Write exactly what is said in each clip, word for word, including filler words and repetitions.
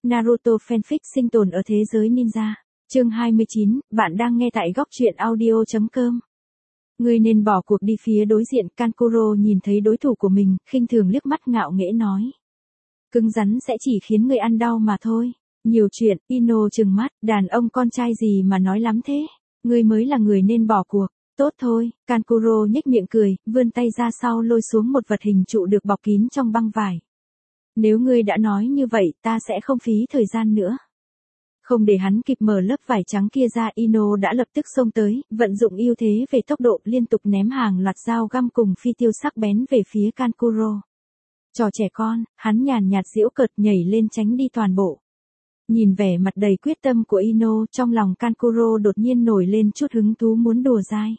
Naruto fanfic sinh tồn ở thế giới ninja. Chương hai mươi chín, bạn đang nghe tại góc truyện audio chấm com. Ngươi nên bỏ cuộc đi. Phía đối diện Kankuro nhìn thấy đối thủ của mình, khinh thường liếc mắt ngạo nghễ nói. Cứng rắn sẽ chỉ khiến người ăn đau mà thôi. Nhiều chuyện. Ino trừng mắt, đàn ông con trai gì mà nói lắm thế. Ngươi mới là người nên bỏ cuộc. Tốt thôi. Kankuro nhếch miệng cười, vươn tay ra sau lôi xuống một vật hình trụ được bọc kín trong băng vải. Nếu ngươi đã nói như vậy, ta sẽ không phí thời gian nữa. Không để hắn kịp mở lớp vải trắng kia ra, Ino đã lập tức xông tới, vận dụng ưu thế về tốc độ, liên tục ném hàng loạt dao găm cùng phi tiêu sắc bén về phía Kankuro. Trò trẻ con, hắn nhàn nhạt giễu cợt nhảy lên tránh đi toàn bộ. Nhìn vẻ mặt đầy quyết tâm của Ino, trong lòng Kankuro đột nhiên nổi lên chút hứng thú muốn đùa dai.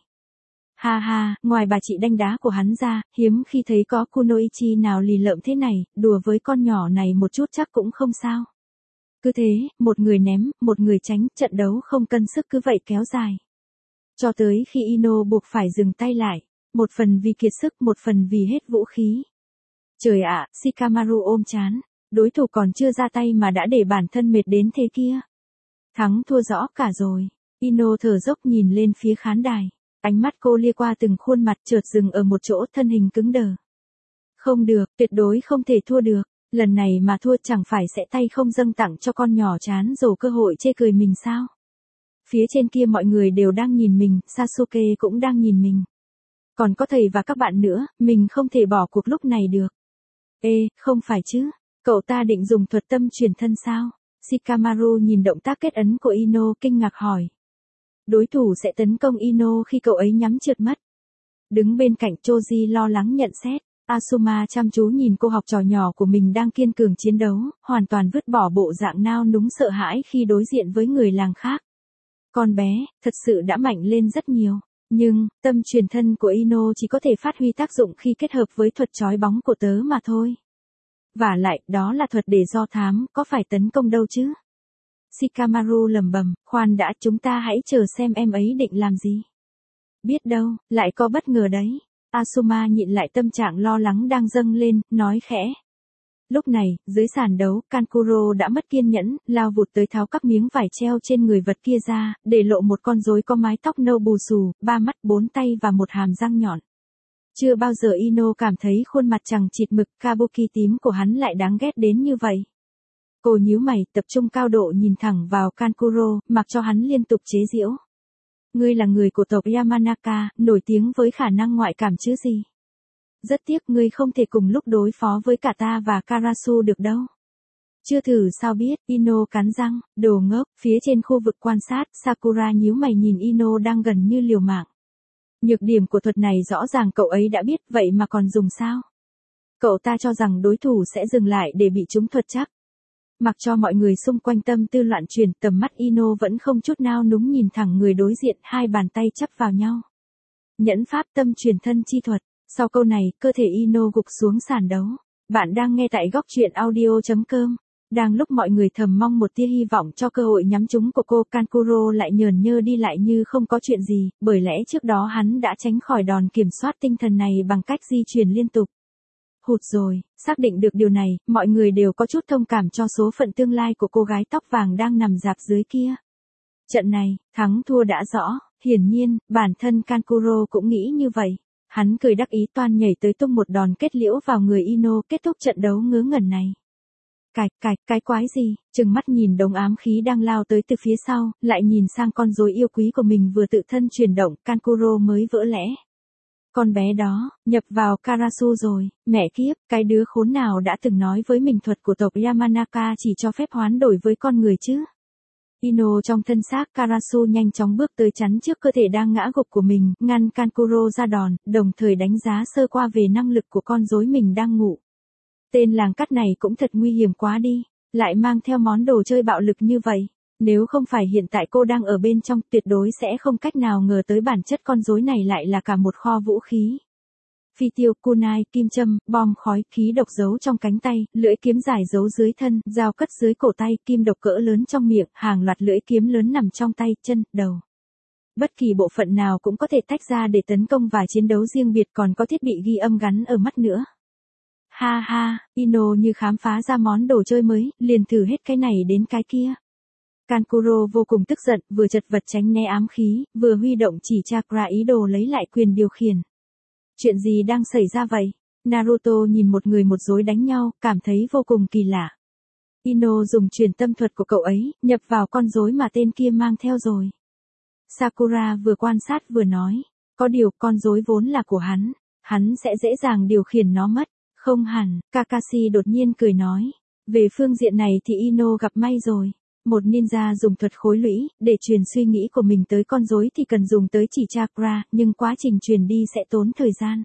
Ha ha, ngoài bà chị đanh đá của hắn ra, hiếm khi thấy có kunoichi nào lì lợm thế này, đùa với con nhỏ này một chút chắc cũng không sao. Cứ thế, một người ném, một người tránh, trận đấu không cân sức cứ vậy kéo dài. Cho tới khi Ino buộc phải dừng tay lại, một phần vì kiệt sức, một phần vì hết vũ khí. Trời ạ, Shikamaru ôm chán, đối thủ còn chưa ra tay mà đã để bản thân mệt đến thế kia. Thắng thua rõ cả rồi. Ino thở dốc nhìn lên phía khán đài. Ánh mắt cô lia qua từng khuôn mặt, chợt dừng ở một chỗ, thân hình cứng đờ. Không được, tuyệt đối không thể thua được. Lần này mà thua chẳng phải sẽ tay không dâng tặng cho con nhỏ chán rồ cơ hội chê cười mình sao? Phía trên kia mọi người đều đang nhìn mình, Sasuke cũng đang nhìn mình. Còn có thầy và các bạn nữa, mình không thể bỏ cuộc lúc này được. Ê, không phải chứ, cậu ta định dùng thuật tâm truyền thân sao? Shikamaru nhìn động tác kết ấn của Ino kinh ngạc hỏi. Đối thủ sẽ tấn công Ino khi cậu ấy nhắm trượt mất. Đứng bên cạnh Choji lo lắng nhận xét. Asuma chăm chú nhìn cô học trò nhỏ của mình đang kiên cường chiến đấu, hoàn toàn vứt bỏ bộ dạng nao núng sợ hãi khi đối diện với người làng khác. Con bé, thật sự đã mạnh lên rất nhiều. Nhưng, tâm truyền thân của Ino chỉ có thể phát huy tác dụng khi kết hợp với thuật chói bóng của tớ mà thôi. Vả lại, đó là thuật để do thám, có phải tấn công đâu chứ? Shikamaru lẩm bẩm, khoan đã, chúng ta hãy chờ xem em ấy định làm gì. Biết đâu, lại có bất ngờ đấy. Asuma nhịn lại tâm trạng lo lắng đang dâng lên, nói khẽ. Lúc này, dưới sàn đấu, Kankuro đã mất kiên nhẫn, lao vụt tới tháo các miếng vải treo trên người vật kia ra, để lộ một con rối có mái tóc nâu bù xù, ba mắt, bốn tay và một hàm răng nhọn. Chưa bao giờ Ino cảm thấy khuôn mặt chằng chịt mực kabuki tím của hắn lại đáng ghét đến như vậy. Cô nhíu mày, tập trung cao độ nhìn thẳng vào Kankuro, mặc cho hắn liên tục chế giễu. Ngươi là người của tộc Yamanaka, nổi tiếng với khả năng ngoại cảm chứ gì. Rất tiếc ngươi không thể cùng lúc đối phó với cả ta và Karasu được đâu. Chưa thử sao biết, Ino cắn răng, đồ ngốc. Phía trên khu vực quan sát, Sakura nhíu mày nhìn Ino đang gần như liều mạng. Nhược điểm của thuật này rõ ràng cậu ấy đã biết, vậy mà còn dùng sao? Cậu ta cho rằng đối thủ sẽ dừng lại để bị trúng thuật chắc. Mặc cho mọi người xung quanh tâm tư loạn chuyển, tầm mắt Ino vẫn không chút nao núng nhìn thẳng người đối diện, hai bàn tay chắp vào nhau. Nhẫn pháp tâm truyền thân chi thuật. Sau câu này, cơ thể Ino gục xuống sàn đấu. Bạn đang nghe tại góc truyện audio chấm com. Đang lúc mọi người thầm mong một tia hy vọng cho cơ hội nhắm trúng của cô, Kankuro lại nhờn nhơ đi lại như không có chuyện gì, bởi lẽ trước đó hắn đã tránh khỏi đòn kiểm soát tinh thần này bằng cách di chuyển liên tục. Hụt rồi, xác định được điều này, mọi người đều có chút thông cảm cho số phận tương lai của cô gái tóc vàng đang nằm rạp dưới kia. Trận này, thắng thua đã rõ, hiển nhiên, bản thân Kankuro cũng nghĩ như vậy. Hắn cười đắc ý toan nhảy tới tung một đòn kết liễu vào người Ino, kết thúc trận đấu ngớ ngẩn này. Cạch cạch, cái quái gì, trừng mắt nhìn đống ám khí đang lao tới từ phía sau, lại nhìn sang con rối yêu quý của mình vừa tự thân chuyển động, Kankuro mới vỡ lẽ. Con bé đó, nhập vào Karasu rồi, mẹ kiếp, cái đứa khốn nào đã từng nói với mình thuật của tộc Yamanaka chỉ cho phép hoán đổi với con người chứ? Ino trong thân xác Karasu nhanh chóng bước tới chắn trước cơ thể đang ngã gục của mình, ngăn Kankuro ra đòn, đồng thời đánh giá sơ qua về năng lực của con rối mình đang ngủ. Tên làng cắt này cũng thật nguy hiểm quá đi, lại mang theo món đồ chơi bạo lực như vậy. Nếu không phải hiện tại cô đang ở bên trong, tuyệt đối sẽ không cách nào ngờ tới bản chất con rối này lại là cả một kho vũ khí. Phi tiêu, kunai, kim châm, bom khói, khí độc giấu trong cánh tay, lưỡi kiếm dài giấu dưới thân, dao cất dưới cổ tay, kim độc cỡ lớn trong miệng, hàng loạt lưỡi kiếm lớn nằm trong tay, chân, đầu. Bất kỳ bộ phận nào cũng có thể tách ra để tấn công và chiến đấu riêng biệt, còn có thiết bị ghi âm gắn ở mắt nữa. Ha ha, Ino như khám phá ra món đồ chơi mới, liền thử hết cái này đến cái kia. Kankuro vô cùng tức giận, vừa chật vật tránh né ám khí, vừa huy động chỉ chakra ý đồ lấy lại quyền điều khiển. Chuyện gì đang xảy ra vậy? Naruto nhìn một người một rối đánh nhau, cảm thấy vô cùng kỳ lạ. Ino dùng truyền tâm thuật của cậu ấy, nhập vào con rối mà tên kia mang theo rồi. Sakura vừa quan sát vừa nói, có điều con rối vốn là của hắn, hắn sẽ dễ dàng điều khiển nó mất. Không hẳn, Kakashi đột nhiên cười nói. Về phương diện này thì Ino gặp may rồi. Một ninja dùng thuật khối lũy, để truyền suy nghĩ của mình tới con rối thì cần dùng tới chỉ chakra, nhưng quá trình truyền đi sẽ tốn thời gian.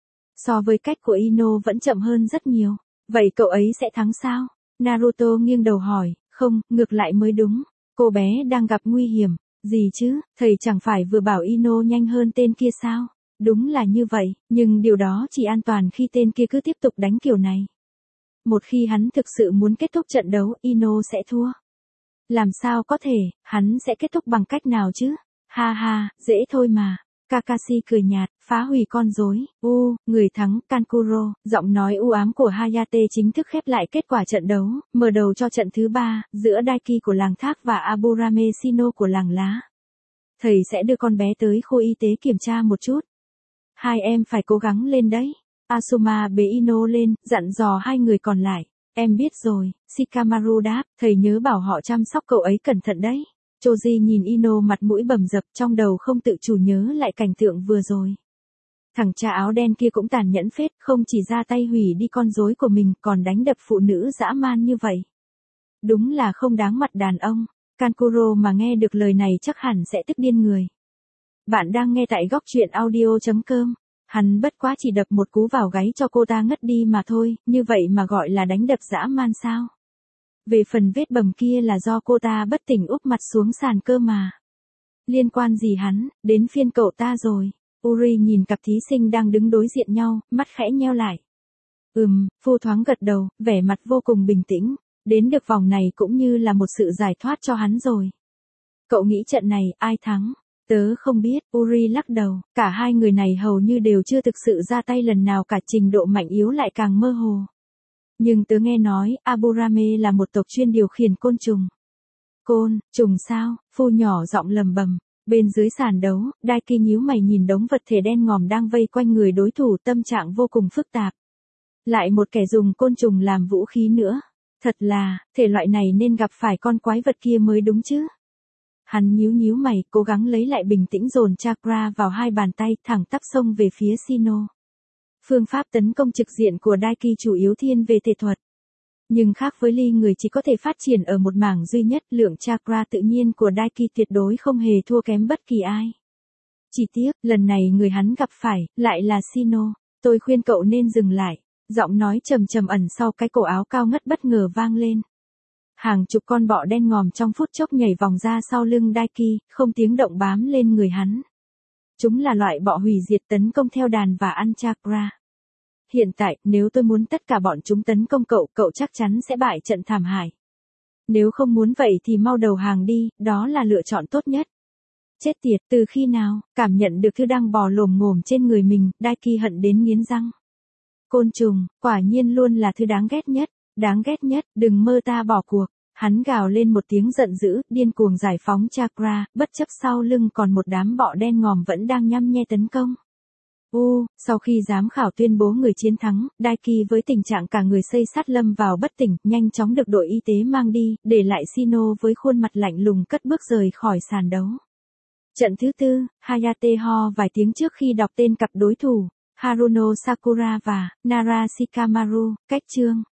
So với cách của Ino vẫn chậm hơn rất nhiều. Vậy cậu ấy sẽ thắng sao? Naruto nghiêng đầu hỏi, không, ngược lại mới đúng. Cô bé đang gặp nguy hiểm. Gì chứ, thầy chẳng phải vừa bảo Ino nhanh hơn tên kia sao? Đúng là như vậy, nhưng điều đó chỉ an toàn khi tên kia cứ tiếp tục đánh kiểu này. Một khi hắn thực sự muốn kết thúc trận đấu, Ino sẽ thua. Làm sao có thể, hắn sẽ kết thúc bằng cách nào chứ? Ha ha, dễ thôi mà. Kakashi cười nhạt, phá hủy con rối. U, người thắng, Kankuro. Giọng nói u ám của Hayate chính thức khép lại kết quả trận đấu, mở đầu cho trận thứ ba, giữa Daiki của làng thác và Aburame Shino của làng lá. Thầy sẽ đưa con bé tới khu y tế kiểm tra một chút. Hai em phải cố gắng lên đấy. Asuma bế Ino lên, dặn dò hai người còn lại. Em biết rồi, Shikamaru đáp, thầy nhớ bảo họ chăm sóc cậu ấy cẩn thận đấy. Choji nhìn Ino mặt mũi bầm dập, trong đầu không tự chủ nhớ lại cảnh tượng vừa rồi. Thằng cha áo đen kia cũng tàn nhẫn phết, không chỉ ra tay hủy đi con rối của mình, còn đánh đập phụ nữ dã man như vậy. Đúng là không đáng mặt đàn ông. Kankuro mà nghe được lời này chắc hẳn sẽ tức điên người. Bạn đang nghe tại góc truyện audio chấm com. Hắn bất quá chỉ đập một cú vào gáy cho cô ta ngất đi mà thôi, như vậy mà gọi là đánh đập dã man sao? Về phần vết bầm kia là do cô ta bất tỉnh úp mặt xuống sàn cơ mà. Liên quan gì hắn, đến phiên cậu ta rồi. Uri nhìn cặp thí sinh đang đứng đối diện nhau, mắt khẽ nheo lại. Ừm, Phu thoáng gật đầu, vẻ mặt vô cùng bình tĩnh. Đến được vòng này cũng như là một sự giải thoát cho hắn rồi. Cậu nghĩ trận này ai thắng? Tớ không biết, Uri lắc đầu, cả hai người này hầu như đều chưa thực sự ra tay lần nào cả, trình độ mạnh yếu lại càng mơ hồ. Nhưng tớ nghe nói, Aburame là một tộc chuyên điều khiển côn trùng. Côn, trùng sao? Phu nhỏ giọng lầm bầm. Bên dưới sàn đấu, Daiki nhíu mày nhìn đống vật thể đen ngòm đang vây quanh người đối thủ, tâm trạng vô cùng phức tạp. Lại một kẻ dùng côn trùng làm vũ khí nữa. Thật là, thể loại này nên gặp phải con quái vật kia mới đúng chứ. Hắn nhíu nhíu mày, cố gắng lấy lại bình tĩnh, dồn chakra vào hai bàn tay, thẳng tắp xông về phía Shino. Phương pháp tấn công trực diện của Daiki chủ yếu thiên về thể thuật. Nhưng khác với Ly, người chỉ có thể phát triển ở một mảng duy nhất, lượng chakra tự nhiên của Daiki tuyệt đối không hề thua kém bất kỳ ai. Chỉ tiếc, lần này người hắn gặp phải, lại là Shino. Tôi khuyên cậu nên dừng lại. Giọng nói trầm trầm ẩn sau cái cổ áo cao ngất bất ngờ vang lên. Hàng chục con bọ đen ngòm trong phút chốc nhảy vòng ra sau lưng Daiki, không tiếng động bám lên người hắn. Chúng là loại bọ hủy diệt tấn công theo đàn và ăn chakra. Hiện tại, nếu tôi muốn tất cả bọn chúng tấn công cậu, cậu chắc chắn sẽ bại trận thảm hại. Nếu không muốn vậy thì mau đầu hàng đi, đó là lựa chọn tốt nhất. Chết tiệt, từ khi nào, cảm nhận được thứ đang bò lồm ngồm trên người mình, Daiki hận đến nghiến răng. Côn trùng, quả nhiên luôn là thứ đáng ghét nhất, đáng ghét nhất, đừng mơ ta bỏ cuộc. Hắn gào lên một tiếng giận dữ, điên cuồng giải phóng chakra, bất chấp sau lưng còn một đám bọ đen ngòm vẫn đang nhăm nhe tấn công. U, sau khi giám khảo tuyên bố người chiến thắng, Daiki với tình trạng cả người xây sắt lâm vào bất tỉnh, nhanh chóng được đội y tế mang đi, để lại Shino với khuôn mặt lạnh lùng cất bước rời khỏi sàn đấu. Trận thứ tư, Hayate ho vài tiếng trước khi đọc tên cặp đối thủ, Haruno Sakura và Nara Shikamaru, cách chương.